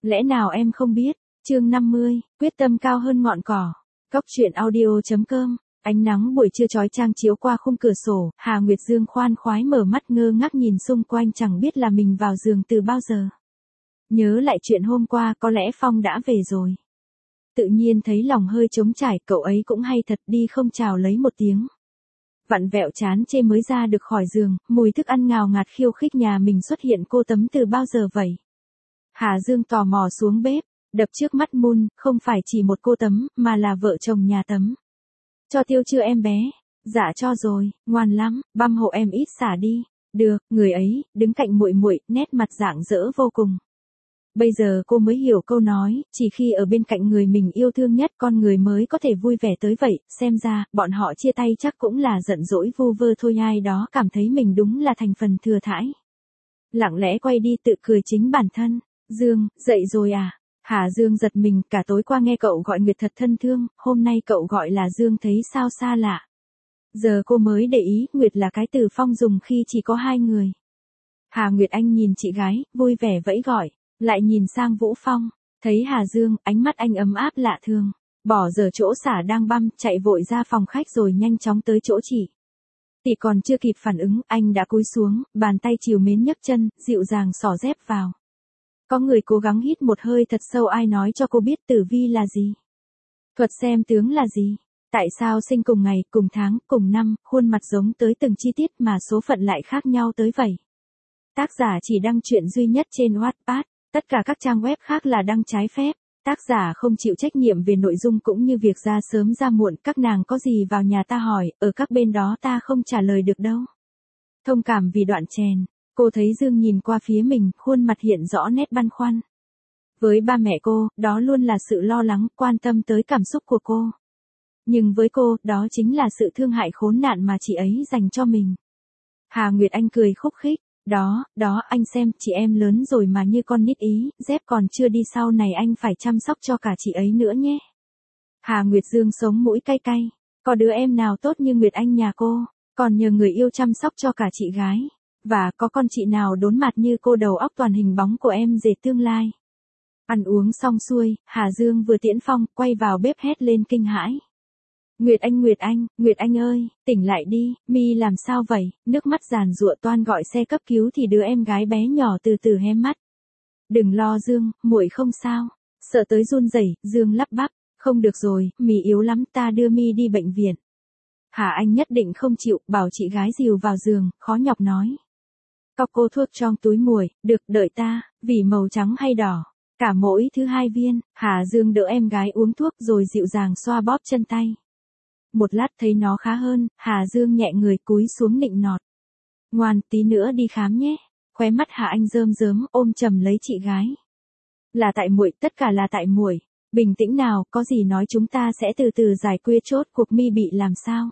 Lẽ nào em không biết? Chương 50, quyết tâm cao hơn ngọn cỏ. Cóc truyện audio.com. Ánh nắng buổi trưa chói chang chiếu qua khung cửa sổ, Hà Nguyệt Dương khoan khoái mở mắt ngơ ngác nhìn xung quanh chẳng biết là mình vào giường từ bao giờ. Nhớ lại chuyện hôm qua có lẽ Phong đã về rồi. Tự nhiên thấy lòng hơi trống trải, cậu ấy cũng hay thật, đi không chào lấy một tiếng. Vặn vẹo chán chê mới ra được khỏi giường, mùi thức ăn ngào ngạt khiêu khích nhà mình xuất hiện, cô Tấm từ bao giờ vậy? Hà Dương tò mò xuống bếp, đập trước mắt Mun, không phải chỉ một cô Tấm, mà là vợ chồng nhà Tấm. Cho tiêu chưa em bé? Dạ cho rồi, ngoan lắm, băm hộ em ít xả đi. Được, người ấy đứng cạnh muội muội, nét mặt rạng rỡ vô cùng. Bây giờ cô mới hiểu câu nói, chỉ khi ở bên cạnh người mình yêu thương nhất con người mới có thể vui vẻ tới vậy, xem ra, bọn họ chia tay chắc cũng là giận dỗi vu vơ thôi, ai đó cảm thấy mình đúng là thành phần thừa thãi. Lặng lẽ quay đi tự cười chính bản thân. Dương, dậy rồi à? Hà Dương giật mình, cả tối qua nghe cậu gọi Nguyệt thật thân thương, hôm nay cậu gọi là Dương thấy sao xa lạ. Giờ cô mới để ý, Nguyệt là cái từ Phong dùng khi chỉ có hai người. Hà Nguyệt Anh nhìn chị gái, vui vẻ vẫy gọi, lại nhìn sang Vũ Phong, thấy Hà Dương, ánh mắt anh ấm áp lạ thường, bỏ giờ chỗ xả đang băm, chạy vội ra phòng khách rồi nhanh chóng tới chỗ chị. Tỷ còn chưa kịp phản ứng, anh đã cúi xuống, bàn tay trìu mến nhấc chân, dịu dàng xỏ dép vào. Có người cố gắng hít một hơi thật sâu, ai nói cho cô biết tử vi là gì? Thuật xem tướng là gì? Tại sao sinh cùng ngày, cùng tháng, cùng năm, khuôn mặt giống tới từng chi tiết mà số phận lại khác nhau tới vậy? Tác giả chỉ đăng truyện duy nhất trên Wattpad, tất cả các trang web khác là đăng trái phép. Tác giả không chịu trách nhiệm về nội dung cũng như việc ra sớm ra muộn, các nàng có gì vào nhà ta hỏi, ở các bên đó ta không trả lời được đâu. Thông cảm vì đoạn chèn. Cô thấy Dương nhìn qua phía mình, khuôn mặt hiện rõ nét băn khoăn. Với ba mẹ cô, đó luôn là sự lo lắng, quan tâm tới cảm xúc của cô. Nhưng với cô, đó chính là sự thương hại khốn nạn mà chị ấy dành cho mình. Hà Nguyệt Anh cười khúc khích. Đó, anh xem, chị em lớn rồi mà như con nít ý, dép còn chưa đi, sau này anh phải chăm sóc cho cả chị ấy nữa nhé. Hà Nguyệt Dương sống mũi cay cay. Có đứa em nào tốt như Nguyệt Anh nhà cô, còn nhờ người yêu chăm sóc cho cả chị gái. Và có con chị nào đốn mặt như cô, đầu óc toàn hình bóng của em dệt tương lai. Ăn uống xong xuôi, Hà Dương vừa tiễn Phong, quay vào bếp hét lên kinh hãi. Nguyệt Anh ơi, tỉnh lại đi, mi làm sao vậy? Nước mắt giàn giụa toan gọi xe cấp cứu thì đứa em gái bé nhỏ từ từ hé mắt. Đừng lo Dương, muội không sao. Sợ tới run rẩy, Dương lắp bắp, không được rồi, mi yếu lắm, ta đưa mi đi bệnh viện. Hà Anh nhất định không chịu, bảo chị gái dìu vào giường, khó nhọc nói. Cọc cô thuốc trong túi muội, được, đợi ta, vì màu trắng hay đỏ, cả mỗi thứ 2 viên. Hà Dương đỡ em gái uống thuốc rồi dịu dàng xoa bóp chân tay. Một lát thấy nó khá hơn, Hà Dương nhẹ người cúi xuống nịnh nọt. Ngoan, tí nữa đi khám nhé. Khóe mắt Hà Anh rơm rớm, ôm chầm lấy chị gái. Là tại muội, tất cả là tại muội. Bình tĩnh nào, có gì nói chúng ta sẽ từ từ giải quyết, chốt cuộc mi bị làm sao?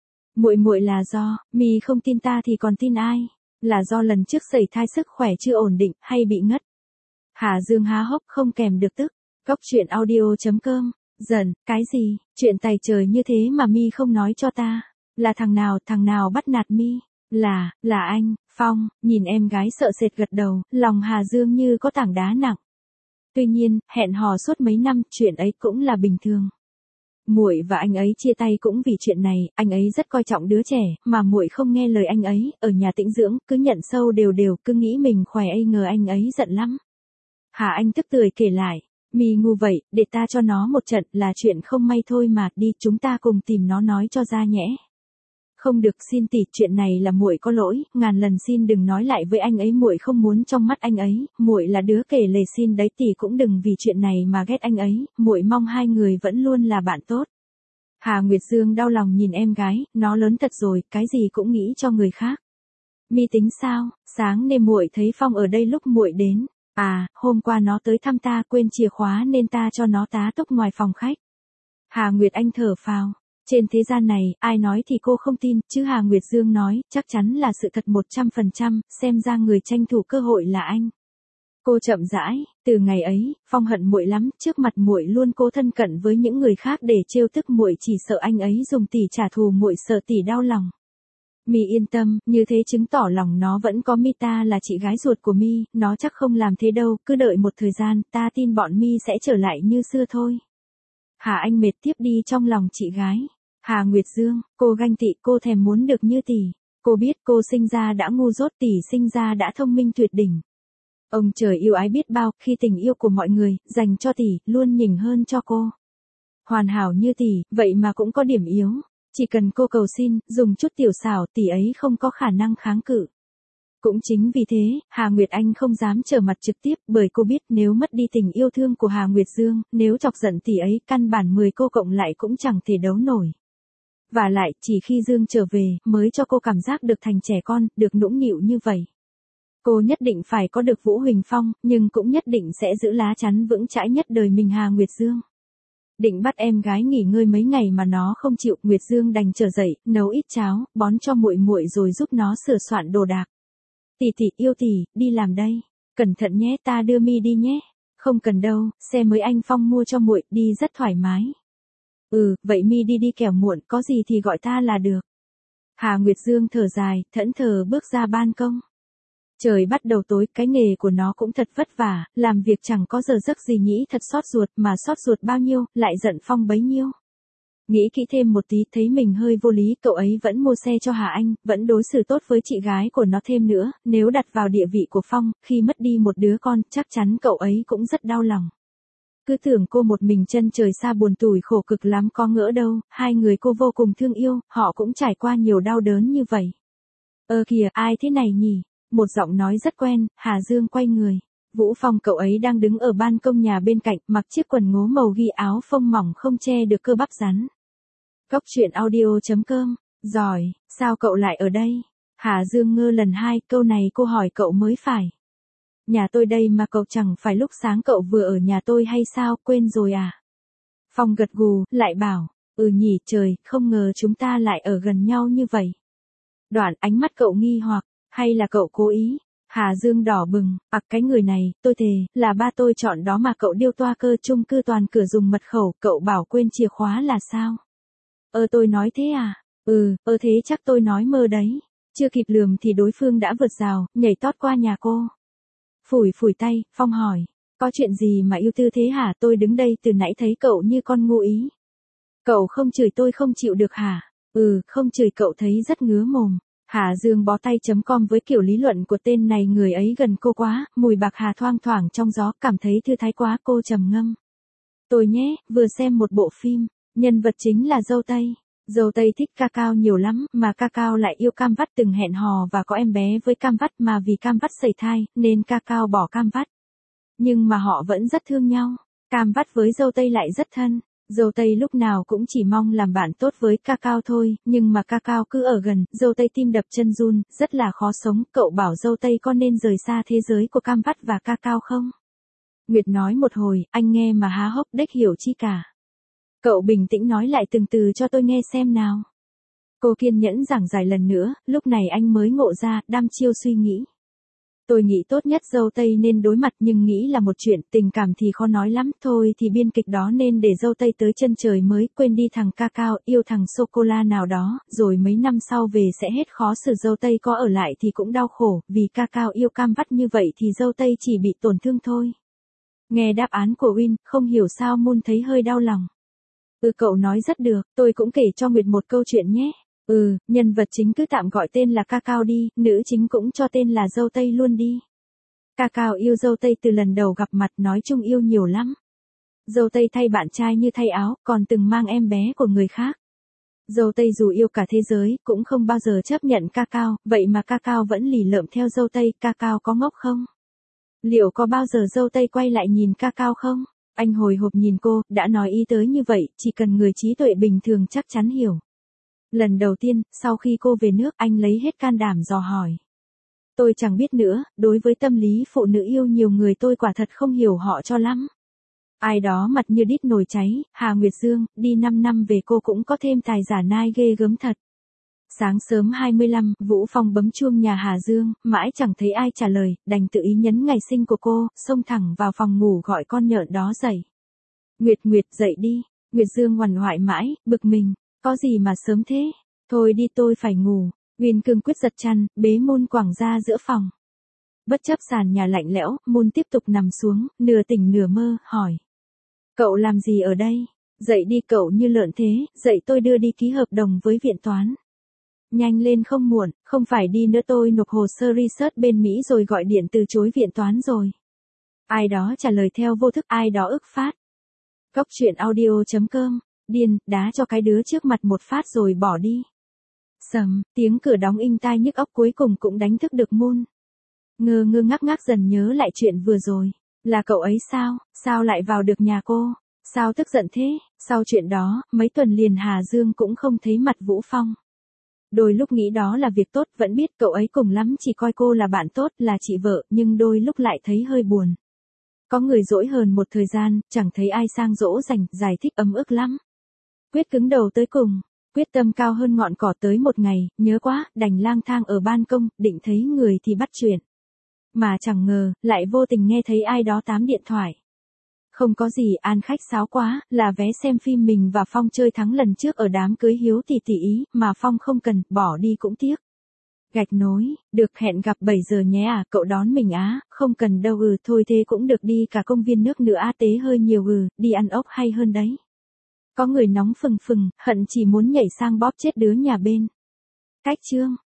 Muội là do, mi không tin ta thì còn tin ai? Là do lần trước sẩy thai sức khỏe chưa ổn định, hay bị ngất? Hà Dương há hốc không kèm được tức. Cóc truyện audio.com. Giận, cái gì? Chuyện tày trời như thế mà mi không nói cho ta. Là thằng nào bắt nạt mi? Là anh, Phong. Nhìn em gái sợ sệt gật đầu, lòng Hà Dương như có tảng đá nặng. Tuy nhiên, hẹn hò suốt mấy năm, chuyện ấy cũng là bình thường. Muội và anh ấy chia tay cũng vì chuyện này, anh ấy rất coi trọng đứa trẻ, mà muội không nghe lời anh ấy, ở nhà tĩnh dưỡng, cứ nhận sâu đều, cứ nghĩ mình khỏe, ngờ anh ấy giận lắm. Hà Anh tức tưởi kể lại, mi ngu vậy, để ta cho nó một trận, là chuyện không may thôi mà, đi, chúng ta cùng tìm nó nói cho ra nhẽ. Không được, xin tỷ, chuyện này là muội có lỗi, ngàn lần xin đừng nói lại với anh ấy, muội không muốn trong mắt anh ấy, muội là đứa kể lể, xin đấy tỷ cũng đừng vì chuyện này mà ghét anh ấy, muội mong hai người vẫn luôn là bạn tốt. Hà Nguyệt Dương đau lòng nhìn em gái, nó lớn thật rồi, cái gì cũng nghĩ cho người khác. Mi tính sao? Sáng nay muội thấy Phong ở đây lúc muội đến. À, hôm qua nó tới thăm ta, quên chìa khóa nên ta cho nó tá túc ngoài phòng khách. Hà Nguyệt Anh thở phào. Trên thế gian này, ai nói thì cô không tin, chứ Hà Nguyệt Dương nói, chắc chắn là sự thật 100%, xem ra người tranh thủ cơ hội là anh. Cô chậm rãi, từ ngày ấy, Phong hận muội lắm, trước mặt muội luôn cố thân cận với những người khác để trêu tức muội, chỉ sợ anh ấy dùng tỷ trả thù muội, sợ tỷ đau lòng. Mi yên tâm, như thế chứng tỏ lòng nó vẫn có Mita là chị gái ruột của Mi, nó chắc không làm thế đâu, cứ đợi một thời gian, ta tin bọn Mi sẽ trở lại như xưa thôi. Hà Anh mệt tiếp đi trong lòng chị gái. Hà Nguyệt Dương, cô ganh tị, cô thèm muốn được như tỷ. Cô biết cô sinh ra đã ngu dốt, tỷ sinh ra đã thông minh tuyệt đỉnh. Ông trời yêu ái biết bao, khi tình yêu của mọi người, dành cho tỷ, luôn nhỉnh hơn cho cô. Hoàn hảo như tỷ, vậy mà cũng có điểm yếu. Chỉ cần cô cầu xin, dùng chút tiểu xảo, tỷ ấy không có khả năng kháng cự. Cũng chính vì thế, Hà Nguyệt Anh không dám trở mặt trực tiếp, bởi cô biết nếu mất đi tình yêu thương của Hà Nguyệt Dương, nếu chọc giận tỷ ấy, căn bản 10 cô cộng lại cũng chẳng thể đấu nổi. Và lại, chỉ khi Dương trở về, mới cho cô cảm giác được thành trẻ con, được nũng nịu như vậy. Cô nhất định phải có được Vũ Huỳnh Phong, nhưng cũng nhất định sẽ giữ lá chắn vững chãi nhất đời mình Hà Nguyệt Dương. Định bắt em gái nghỉ ngơi mấy ngày mà nó không chịu, Nguyệt Dương đành trở dậy, nấu ít cháo, bón cho muội muội rồi giúp nó sửa soạn đồ đạc. Tỷ tỷ yêu tỷ, đi làm đây. Cẩn thận nhé, ta đưa Mi đi nhé. Không cần đâu, xe mới anh Phong mua cho muội, đi rất thoải mái. Vậy Mi đi đi kẻo muộn, có gì thì gọi ta là được. Hà Nguyệt Dương thở dài, thẫn thờ bước ra ban công. Trời bắt đầu tối, cái nghề của nó cũng thật vất vả, làm việc chẳng có giờ giấc gì nhỉ, thật xót ruột, mà xót ruột bao nhiêu, lại giận Phong bấy nhiêu. Nghĩ kỹ thêm một tí, thấy mình hơi vô lý, cậu ấy vẫn mua xe cho Hà Anh, vẫn đối xử tốt với chị gái của nó thêm nữa, nếu đặt vào địa vị của Phong, khi mất đi một đứa con, chắc chắn cậu ấy cũng rất đau lòng. Cứ tưởng cô một mình chân trời xa buồn tủi khổ cực lắm, có ngỡ đâu, hai người cô vô cùng thương yêu, họ cũng trải qua nhiều đau đớn như vậy. Kìa, ai thế này nhỉ? Một giọng nói rất quen, Hà Dương quay người. Vũ Phong cậu ấy đang đứng ở ban công nhà bên cạnh, mặc chiếc quần ngố màu ghi, áo phông mỏng không che được cơ bắp rắn. Cốc truyện audio.com, giỏi, sao cậu lại ở đây? Hà Dương ngơ lần hai, câu này cô hỏi cậu mới phải. Nhà tôi đây mà, cậu chẳng phải lúc sáng cậu vừa ở nhà tôi hay sao, quên rồi à? Phong gật gù, lại bảo, nhỉ, trời, không ngờ chúng ta lại ở gần nhau như vậy. Đoạn ánh mắt cậu nghi hoặc, hay là cậu cố ý? Hà Dương đỏ bừng, cái người này, tôi thề, là ba tôi chọn đó mà cậu điêu toa cơ, chung cư toàn cửa dùng mật khẩu, cậu bảo quên chìa khóa là sao? Tôi nói thế à? Thế chắc tôi nói mơ đấy. Chưa kịp lườm thì đối phương đã vượt rào, nhảy tót qua nhà cô. Phủi phủi tay, Phong hỏi, có chuyện gì mà yêu tư thế hả? Tôi đứng đây từ nãy thấy cậu như con ngu ý. Cậu không chửi tôi không chịu được hả? Không chửi, cậu thấy rất ngứa mồm. Hà Dương bó tay.com với kiểu lý luận của tên này, người ấy gần cô quá, mùi bạc hà thoang thoảng trong gió, cảm thấy thư thái quá, cô trầm ngâm. Tôi nhé, vừa xem một bộ phim, nhân vật chính là dâu Tây. Dâu Tây thích ca cao nhiều lắm, mà ca cao lại yêu Cam Vắt, từng hẹn hò và có em bé với Cam Vắt, mà vì Cam Vắt sẩy thai, nên ca cao bỏ Cam Vắt. Nhưng mà họ vẫn rất thương nhau. Cam Vắt với dâu Tây lại rất thân. Dâu Tây lúc nào cũng chỉ mong làm bạn tốt với ca cao thôi, nhưng mà ca cao cứ ở gần, dâu Tây tim đập chân run, rất là khó sống. Cậu bảo dâu Tây có nên rời xa thế giới của Cam Vắt và ca cao không? Nguyệt nói một hồi, anh nghe mà há hốc đếch hiểu chi cả. Cậu bình tĩnh nói lại từng từ cho tôi nghe xem nào. Cô kiên nhẫn giảng giải lần nữa, lúc này anh mới ngộ ra, đăm chiêu suy nghĩ. Tôi nghĩ tốt nhất dâu Tây nên đối mặt, nhưng nghĩ là một chuyện, tình cảm thì khó nói lắm, thôi thì biên kịch đó nên để dâu Tây tới chân trời mới, quên đi thằng ca cao, yêu thằng sô-cô-la nào đó, rồi mấy năm sau về sẽ hết khó xử. Dâu Tây có ở lại thì cũng đau khổ, vì ca cao yêu Cam Vắt như vậy thì dâu Tây chỉ bị tổn thương thôi. Nghe đáp án của Win, không hiểu sao Moon thấy hơi đau lòng. Cậu nói rất được, tôi cũng kể cho Nguyệt một câu chuyện nhé. Nhân vật chính cứ tạm gọi tên là ca cao đi, nữ chính cũng cho tên là dâu Tây luôn đi. Ca cao yêu dâu Tây từ lần đầu gặp mặt, nói chung yêu nhiều lắm. Dâu Tây thay bạn trai như thay áo, còn từng mang em bé của người khác. Dâu Tây dù yêu cả thế giới, cũng không bao giờ chấp nhận ca cao, vậy mà ca cao vẫn lì lợm theo dâu Tây. Ca cao có ngốc không? Liệu có bao giờ dâu Tây quay lại nhìn ca cao không? Anh hồi hộp nhìn cô, đã nói ý tới như vậy, chỉ cần người trí tuệ bình thường chắc chắn hiểu. Lần đầu tiên, sau khi cô về nước, anh lấy hết can đảm dò hỏi. Tôi chẳng biết nữa, đối với tâm lý phụ nữ yêu nhiều người tôi quả thật không hiểu họ cho lắm. Ai đó mặt như đít nồi cháy, Hà Nguyệt Dương, đi 5 năm về cô cũng có thêm tài giả nai ghê gớm thật. Sáng sớm 25, Vũ Phong bấm chuông nhà Hà Dương, mãi chẳng thấy ai trả lời, đành tự ý nhấn ngày sinh của cô, xông thẳng vào phòng ngủ gọi con nhợn đó dậy. Nguyệt dậy đi. Nguyệt Dương ngoằn ngoại mãi, bực mình, có gì mà sớm thế? Thôi đi, tôi phải ngủ. Uyên cương quyết giật chăn, bế Moon quẳng ra giữa phòng. Bất chấp sàn nhà lạnh lẽo, Moon tiếp tục nằm xuống, nửa tỉnh nửa mơ, hỏi. Cậu làm gì ở đây? Dậy đi cậu như lợn thế, dậy tôi đưa đi ký hợp đồng với viện toán. Nhanh lên không muộn, không phải đi nữa tôi nộp hồ sơ research bên Mỹ rồi gọi điện từ chối viện toán rồi. Ai đó trả lời theo vô thức, ai đó ức phát. Cóc truyện audio.com, điên, đá cho cái đứa trước mặt một phát rồi bỏ đi. Sầm, tiếng cửa đóng inh tai nhức óc cuối cùng cũng đánh thức được Moon. Ngơ ngơ ngác ngác dần nhớ lại chuyện vừa rồi. Là cậu ấy sao, sao lại vào được nhà cô? Sao tức giận thế? Sau chuyện đó, mấy tuần liền Hà Dương cũng không thấy mặt Vũ Phong. Đôi lúc nghĩ đó là việc tốt, vẫn biết cậu ấy cùng lắm chỉ coi cô là bạn tốt, là chị vợ, nhưng đôi lúc lại thấy hơi buồn. Có người dỗi hơn một thời gian, chẳng thấy ai sang dỗ dành, giải thích ấm ức lắm. Quyết cứng đầu tới cùng, quyết tâm cao hơn ngọn cỏ tới một ngày, nhớ quá, đành lang thang ở ban công, định thấy người thì bắt chuyện. Mà chẳng ngờ, lại vô tình nghe thấy ai đó tám điện thoại. Không có gì, An khách sáo quá, là vé xem phim mình và Phong chơi thắng lần trước ở đám cưới Hiếu tỷ tỷ ý, mà Phong không cần, bỏ đi cũng tiếc. Gạch nối, được hẹn gặp 7 giờ nhé à, cậu đón mình á, không cần đâu thôi thế cũng được đi cả công viên nước nữa tế hơi nhiều đi ăn ốc hay hơn đấy. Có người nóng phừng phừng, hận chỉ muốn nhảy sang bóp chết đứa nhà bên. Cách chương.